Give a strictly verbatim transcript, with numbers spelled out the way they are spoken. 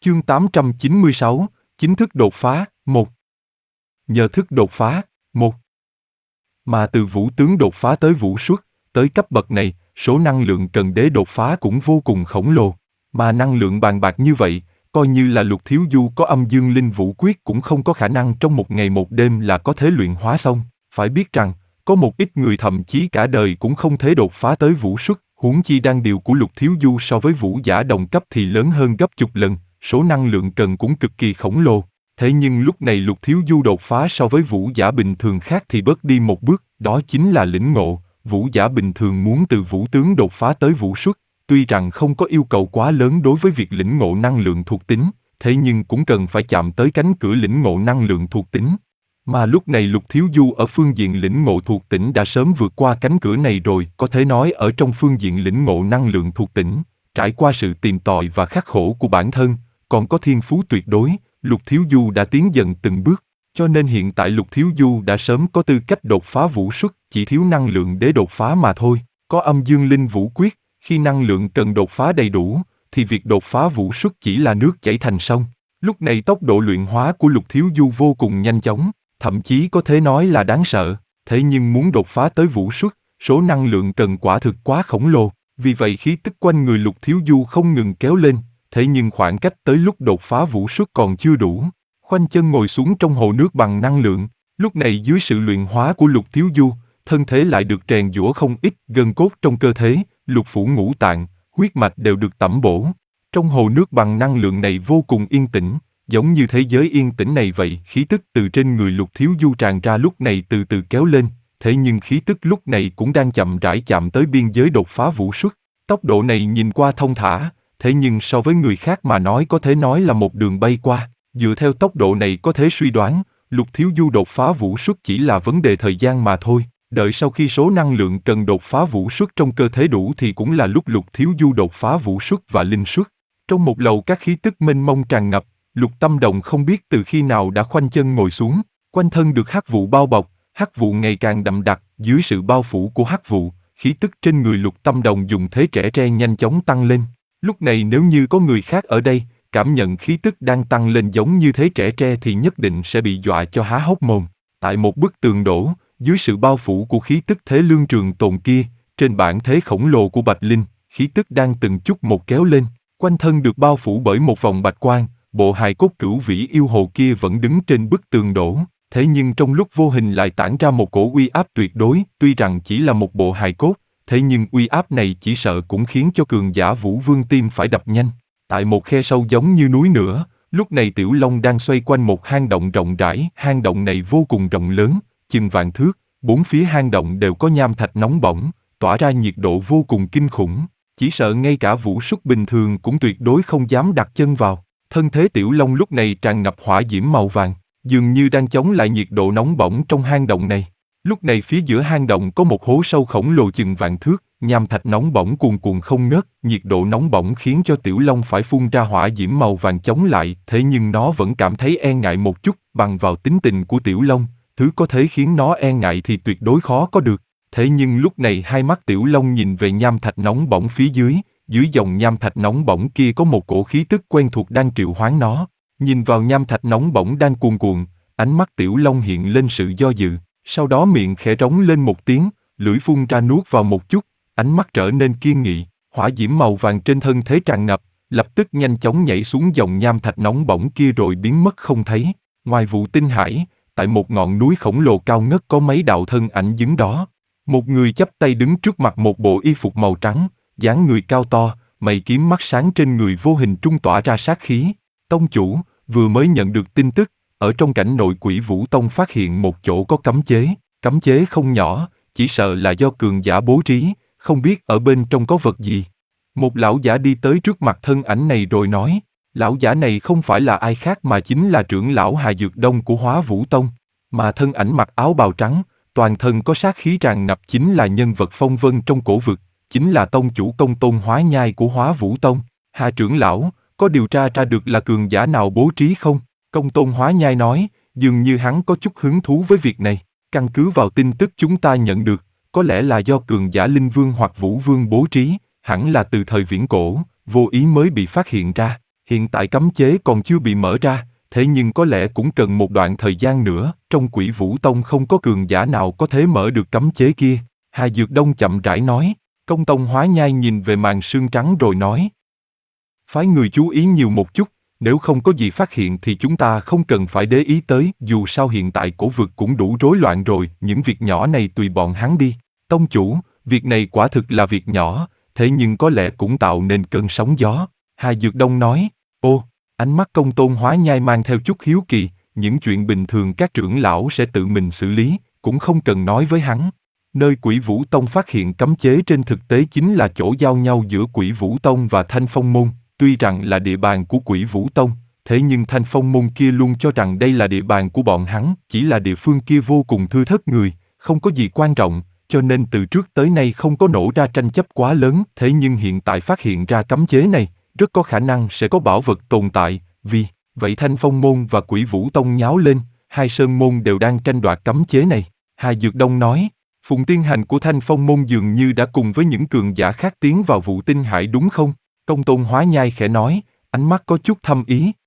Chương tám trăm chín mươi sáu, chính thức đột phá, một. Nhờ thức đột phá, một. Mà từ vũ tướng đột phá tới vũ xuất, tới cấp bậc này, số năng lượng cần để đột phá cũng vô cùng khổng lồ. Mà năng lượng bàn bạc như vậy, coi như là Lục Thiếu Du có âm dương linh vũ quyết cũng không có khả năng trong một ngày một đêm là có thể luyện hóa xong. Phải biết rằng, có một ít người thậm chí cả đời cũng không thể đột phá tới vũ xuất, huống chi đan điều của Lục Thiếu Du so với vũ giả đồng cấp thì lớn hơn gấp chục lần, số năng lượng cần cũng cực kỳ khổng lồ. Thế nhưng lúc này Lục Thiếu Du đột phá so với vũ giả bình thường khác thì bớt đi một bước, đó chính là lĩnh ngộ. Vũ giả bình thường muốn từ vũ tướng đột phá tới vũ xuất, tuy rằng không có yêu cầu quá lớn đối với việc lĩnh ngộ năng lượng thuộc tính, thế nhưng cũng cần phải chạm tới cánh cửa lĩnh ngộ năng lượng thuộc tính. Mà lúc này Lục Thiếu Du ở phương diện lĩnh ngộ thuộc tính đã sớm vượt qua cánh cửa này rồi, có thể nói ở trong phương diện lĩnh ngộ năng lượng thuộc tính, trải qua sự tìm tòi và khắc khổ của bản thân, còn có thiên phú tuyệt đối, Lục Thiếu Du đã tiến dần từng bước, cho nên hiện tại Lục Thiếu Du đã sớm có tư cách đột phá vũ xuất, chỉ thiếu năng lượng để đột phá mà thôi. Có âm dương linh vũ quyết, khi năng lượng cần đột phá đầy đủ, thì việc đột phá vũ xuất chỉ là nước chảy thành sông. Lúc này tốc độ luyện hóa của Lục Thiếu Du vô cùng nhanh chóng, thậm chí có thể nói là đáng sợ. Thế nhưng muốn đột phá tới vũ xuất, số năng lượng cần quả thực quá khổng lồ. Vì vậy khí tức quanh người Lục Thiếu Du không ngừng kéo lên, thế nhưng khoảng cách tới lúc đột phá vũ xuất còn chưa đủ. Khoanh chân ngồi xuống trong hồ nước bằng năng lượng, lúc này dưới sự luyện hóa của Lục Thiếu Du, thân thể lại được rèn giũa không ít, gân cốt trong cơ thể, lục phủ ngũ tạng, huyết mạch đều được tẩm bổ. Trong hồ nước bằng năng lượng này vô cùng yên tĩnh, giống như thế giới yên tĩnh này vậy. Khí tức từ trên người Lục Thiếu Du tràn ra lúc này từ từ kéo lên, thế nhưng khí tức lúc này cũng đang chậm rãi chạm tới biên giới đột phá vũ xuất. Tốc độ này nhìn qua thông thả, thế nhưng so với người khác mà nói có thể nói là một đường bay qua. Dựa theo tốc độ này có thể suy đoán, Lục Thiếu Du đột phá vũ xuất chỉ là vấn đề thời gian mà thôi. Đợi sau khi số năng lượng cần đột phá vũ xuất trong cơ thể đủ thì cũng là lúc Lục Thiếu Du đột phá vũ xuất và linh xuất. Trong một lầu các khí tức mênh mông tràn ngập, Lục Tâm Đồng không biết từ khi nào đã khoanh chân ngồi xuống, quanh thân được hắc vụ bao bọc, hắc vụ ngày càng đậm đặc. Dưới sự bao phủ của hắc vụ, khí tức trên người Lục Tâm Đồng dùng thế trẻ tre nhanh chóng tăng lên. Lúc này nếu như có người khác ở đây, cảm nhận khí tức đang tăng lên giống như thế trẻ tre thì nhất định sẽ bị dọa cho há hốc mồm. Tại một bức tường đổ, dưới sự bao phủ của khí tức thế lương trường tồn kia, trên bản thế khổng lồ của Bạch Linh, khí tức đang từng chút một kéo lên, quanh thân được bao phủ bởi một vòng bạch quang, bộ hài cốt cửu vĩ yêu hồ kia vẫn đứng trên bức tường đổ, thế nhưng trong lúc vô hình lại tản ra một cổ uy áp tuyệt đối, tuy rằng chỉ là một bộ hài cốt, thế nhưng uy áp này chỉ sợ cũng khiến cho cường giả Vũ Vương tim phải đập nhanh. Tại một khe sâu giống như núi nữa, lúc này Tiểu Long đang xoay quanh một hang động rộng rãi, hang động này vô cùng rộng lớn, chừng vạn thước, bốn phía hang động đều có nham thạch nóng bỏng, tỏa ra nhiệt độ vô cùng kinh khủng, chỉ sợ ngay cả vũ xuất bình thường cũng tuyệt đối không dám đặt chân vào. Thân thế Tiểu Long lúc này tràn ngập hỏa diễm màu vàng, dường như đang chống lại nhiệt độ nóng bỏng trong hang động này. Lúc này phía giữa hang động có một hố sâu khổng lồ chừng vạn thước, nham thạch nóng bỏng cuồn cuộn không ngớt, nhiệt độ nóng bỏng khiến cho Tiểu Long phải phun ra hỏa diễm màu vàng chống lại, thế nhưng nó vẫn cảm thấy e ngại một chút. Bằng vào tính tình của Tiểu Long, thứ có thể khiến nó e ngại thì tuyệt đối khó có được. Thế nhưng lúc này hai mắt Tiểu Long nhìn về nham thạch nóng bỏng phía dưới, dưới dòng nham thạch nóng bỏng kia có một cổ khí tức quen thuộc đang triệu hoán nó. Nhìn vào nham thạch nóng bỏng đang cuồn cuộn, ánh mắt Tiểu Long hiện lên sự do dự, sau đó miệng khẽ rống lên một tiếng, lưỡi phun ra nuốt vào một chút, ánh mắt trở nên kiên nghị, hỏa diễm màu vàng trên thân thế tràn ngập, lập tức nhanh chóng nhảy xuống dòng nham thạch nóng bỏng kia rồi biến mất không thấy. Ngoài Vụ Tinh Hải, tại một ngọn núi khổng lồ cao ngất có mấy đạo thân ảnh đứng đó. Một người chắp tay đứng trước mặt một bộ y phục màu trắng, dáng người cao to, mày kiếm mắt sáng trên người vô hình trung tỏa ra sát khí. Tông chủ, vừa mới nhận được tin tức, ở trong cảnh nội Quỷ Vũ Tông phát hiện một chỗ có cấm chế, cấm chế không nhỏ, chỉ sợ là do cường giả bố trí, không biết ở bên trong có vật gì. Một lão giả đi tới trước mặt thân ảnh này rồi nói, lão giả này không phải là ai khác mà chính là trưởng lão Hà Dược Đông của Hóa Vũ Tông, mà thân ảnh mặc áo bào trắng, toàn thân có sát khí tràn ngập chính là nhân vật phong vân trong cổ vực, chính là tông chủ Công Tôn Hóa Nhai của Hóa Vũ Tông. Hà trưởng lão, có điều tra ra được là cường giả nào bố trí không? Công Tôn Hóa Nhai nói, dường như hắn có chút hứng thú với việc này. Căn cứ vào tin tức chúng ta nhận được, có lẽ là do cường giả Linh Vương hoặc Vũ Vương bố trí, hẳn là từ thời viễn cổ, vô ý mới bị phát hiện ra. Hiện tại cấm chế còn chưa bị mở ra, thế nhưng có lẽ cũng cần một đoạn thời gian nữa, trong Quỷ Vũ Tông không có cường giả nào có thể mở được cấm chế kia. Hà Dược Đông chậm rãi nói. Công Tông Hóa Nhai nhìn về màn sương trắng rồi nói. Phái người chú ý nhiều một chút, nếu không có gì phát hiện thì chúng ta không cần phải để ý tới, dù sao hiện tại cổ vực cũng đủ rối loạn rồi, những việc nhỏ này tùy bọn hắn đi. Tông chủ, việc này quả thực là việc nhỏ, thế nhưng có lẽ cũng tạo nên cơn sóng gió. Hà Dược Đông nói. Ô, ánh mắt Công Tôn Hóa Nhai mang theo chút hiếu kỳ, những chuyện bình thường các trưởng lão sẽ tự mình xử lý, cũng không cần nói với hắn. Nơi Quỷ Vũ Tông phát hiện cấm chế trên thực tế chính là chỗ giao nhau giữa Quỷ Vũ Tông và Thanh Phong Môn, tuy rằng là địa bàn của Quỷ Vũ Tông, thế nhưng Thanh Phong Môn kia luôn cho rằng đây là địa bàn của bọn hắn, chỉ là địa phương kia vô cùng thưa thớt người, không có gì quan trọng, cho nên từ trước tới nay không có nổ ra tranh chấp quá lớn, thế nhưng hiện tại phát hiện ra cấm chế này, rất có khả năng sẽ có bảo vật tồn tại, vì vậy Thanh Phong Môn và Quỷ Vũ Tông nháo lên, hai sơn môn đều đang tranh đoạt cấm chế này. Hà Dược Đông nói. Phùng tiên hành của Thanh Phong Môn dường như đã cùng với những cường giả khác tiến vào vụ tinh hải đúng không? Công Tôn Hóa Nhai khẽ nói, ánh mắt có chút thâm ý.